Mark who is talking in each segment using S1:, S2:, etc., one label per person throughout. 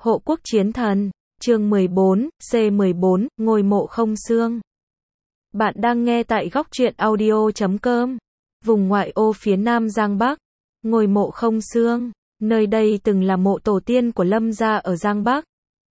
S1: Hộ quốc chiến thần, chương 14, C14, ngôi mộ không xương. Bạn đang nghe tại góc truyện audio.com. Vùng ngoại ô phía nam Giang Bắc, ngôi mộ không xương, nơi đây từng là mộ tổ tiên của Lâm gia ở Giang Bắc.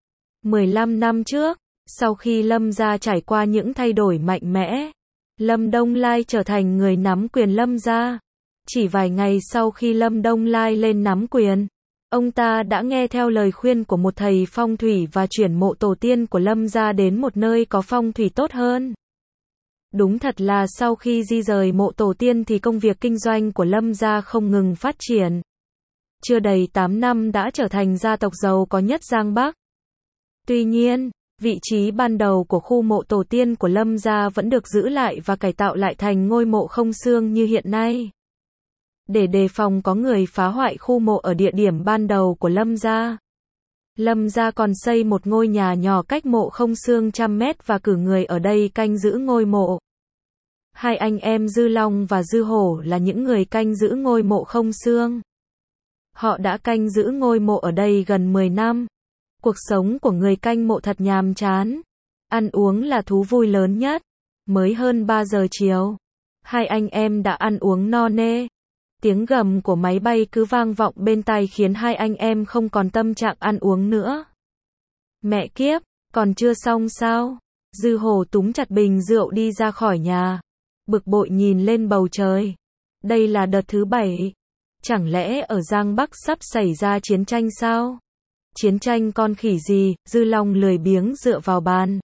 S1: 15 năm trước, sau khi Lâm gia trải qua những thay đổi mạnh mẽ, Lâm Đông Lai trở thành người nắm quyền Lâm gia. Chỉ vài ngày sau khi Lâm Đông Lai lên nắm quyền, ông ta đã nghe theo lời khuyên của một thầy phong thủy và chuyển mộ tổ tiên của Lâm gia đến một nơi có phong thủy tốt hơn. Đúng thật là sau khi di rời mộ tổ tiên thì công việc kinh doanh của Lâm gia không ngừng phát triển. Chưa đầy 8 năm đã trở thành gia tộc giàu có nhất Giang Bắc. Tuy nhiên, vị trí ban đầu của khu mộ tổ tiên của Lâm gia vẫn được giữ lại và cải tạo lại thành ngôi mộ không xương như hiện nay. Để đề phòng có người phá hoại khu mộ ở địa điểm ban đầu của Lâm gia còn xây một ngôi nhà nhỏ cách mộ không xương 100 mét và cử người ở đây canh giữ ngôi mộ. Hai anh em Dư Long và Dư Hổ là những người canh giữ ngôi mộ không xương. Họ đã canh giữ ngôi mộ ở đây gần 10 năm. Cuộc sống của người canh mộ thật nhàm chán. Ăn uống là thú vui lớn nhất. Mới hơn 3 giờ chiều, hai anh em đã ăn uống no nê. Tiếng gầm của máy bay cứ vang vọng bên tai khiến hai anh em không còn tâm trạng ăn uống nữa. Mẹ kiếp, còn chưa xong sao? Dư Hổ túm chặt bình rượu đi ra khỏi nhà, bực bội nhìn lên bầu trời. Đây là đợt thứ 7. Chẳng lẽ ở Giang Bắc sắp xảy ra chiến tranh sao? Chiến tranh con khỉ gì? Dư Long lười biếng dựa vào bàn.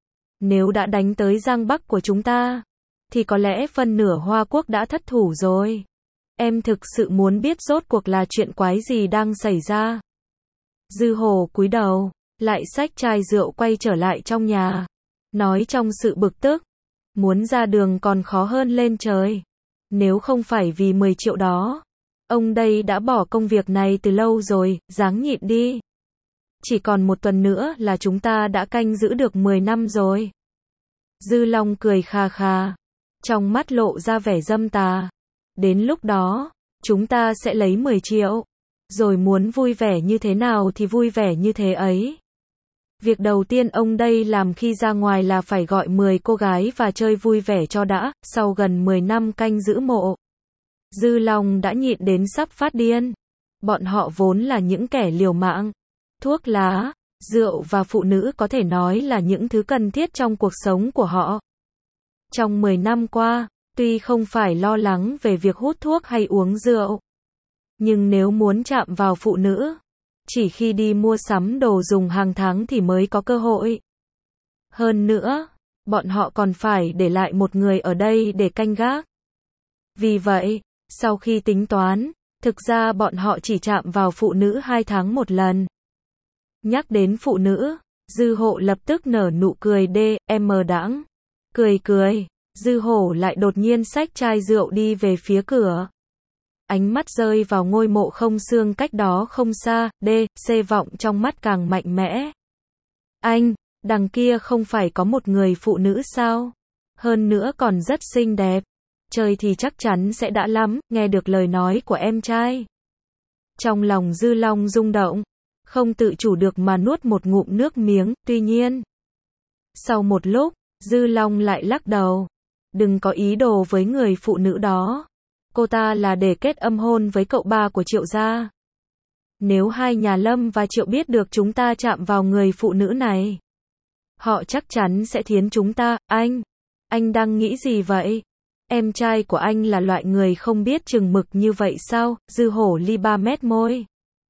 S1: Nếu đã đánh tới Giang Bắc của chúng ta, thì có lẽ phân nửa Hoa Quốc đã thất thủ rồi. Em thực sự muốn biết rốt cuộc là chuyện quái gì đang xảy ra. Dư Hổ cúi đầu, lại xách chai rượu quay trở lại trong nhà, nói trong sự bực tức, muốn ra đường còn khó hơn lên trời. Nếu không phải vì 10 triệu đó, ông đây đã bỏ công việc này từ lâu rồi, ráng nhịn đi. Chỉ còn một tuần nữa là chúng ta đã canh giữ được 10 năm rồi. Dư Long cười khà khà, trong mắt lộ ra vẻ dâm tà. Đến lúc đó, chúng ta sẽ lấy 10 triệu. Rồi muốn vui vẻ như thế nào thì vui vẻ như thế ấy. Việc đầu tiên ông đây làm khi ra ngoài là phải gọi 10 cô gái và chơi vui vẻ cho đã. Sau gần 10 năm canh giữ mộ, Dư Long đã nhịn đến sắp phát điên. Bọn họ vốn là những kẻ liều mạng. Thuốc lá, rượu và phụ nữ có thể nói là những thứ cần thiết trong cuộc sống của họ. Trong 10 năm qua, tuy không phải lo lắng về việc hút thuốc hay uống rượu, nhưng nếu muốn chạm vào phụ nữ, chỉ khi đi mua sắm đồ dùng hàng tháng thì mới có cơ hội. Hơn nữa, bọn họ còn phải để lại một người ở đây để canh gác. Vì vậy, sau khi tính toán, thực ra bọn họ chỉ chạm vào phụ nữ 2 tháng một lần. Nhắc đến phụ nữ, Dư Hổ lập tức nở nụ cười đãng. Cười, Dư Hổ lại đột nhiên xách chai rượu đi về phía cửa. Ánh mắt rơi vào ngôi mộ không xương cách đó không xa, vọng trong mắt càng mạnh mẽ. Anh, đằng kia không phải có một người phụ nữ sao? Hơn nữa còn rất xinh đẹp. Trời thì chắc chắn sẽ đã lắm, nghe được lời nói của em trai. Trong lòng Dư Long rung động, không tự chủ được mà nuốt một ngụm nước miếng, tuy nhiên. Sau một lúc, Dư Long lại lắc đầu. Đừng có ý đồ với người phụ nữ đó. Cô ta là để kết âm hôn với cậu ba của Triệu gia. Nếu hai nhà Lâm và Triệu biết được chúng ta chạm vào người phụ nữ này, họ chắc chắn sẽ thiến chúng ta. Anh đang nghĩ gì vậy? Em trai của anh là loại người không biết chừng mực như vậy sao? Dư Hổ li 3 mét môi.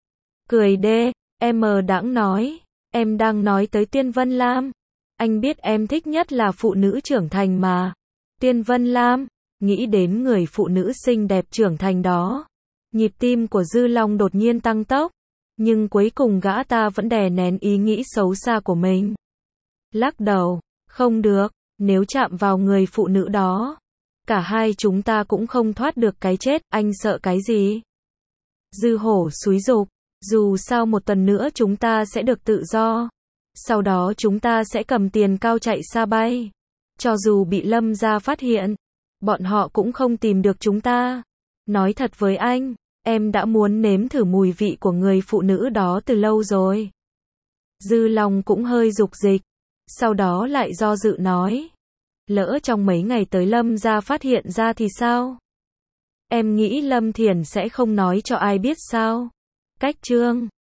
S1: Cười đãng nói. Em đang nói tới Tiên Vân Lam. Anh biết em thích nhất là phụ nữ trưởng thành mà. Tiên Vân Lam, nghĩ đến người phụ nữ xinh đẹp trưởng thành đó. Nhịp tim của Dư Long đột nhiên tăng tốc. Nhưng cuối cùng gã ta vẫn đè nén ý nghĩ xấu xa của mình. Lắc đầu, không được, nếu chạm vào người phụ nữ đó, cả hai chúng ta cũng không thoát được cái chết, anh sợ cái gì? Dư Hổ xúi giục, dù sao một tuần nữa chúng ta sẽ được tự do. Sau đó chúng ta sẽ cầm tiền cao chạy xa bay. Cho dù bị Lâm gia phát hiện, bọn họ cũng không tìm được chúng ta. Nói thật với anh, em đã muốn nếm thử mùi vị của người phụ nữ đó từ lâu rồi. Dư Long cũng hơi dục dịch. Sau đó lại do dự nói. Lỡ trong mấy ngày tới Lâm gia phát hiện ra thì sao? Em nghĩ Lâm Thiển sẽ không nói cho ai biết sao? Cách chương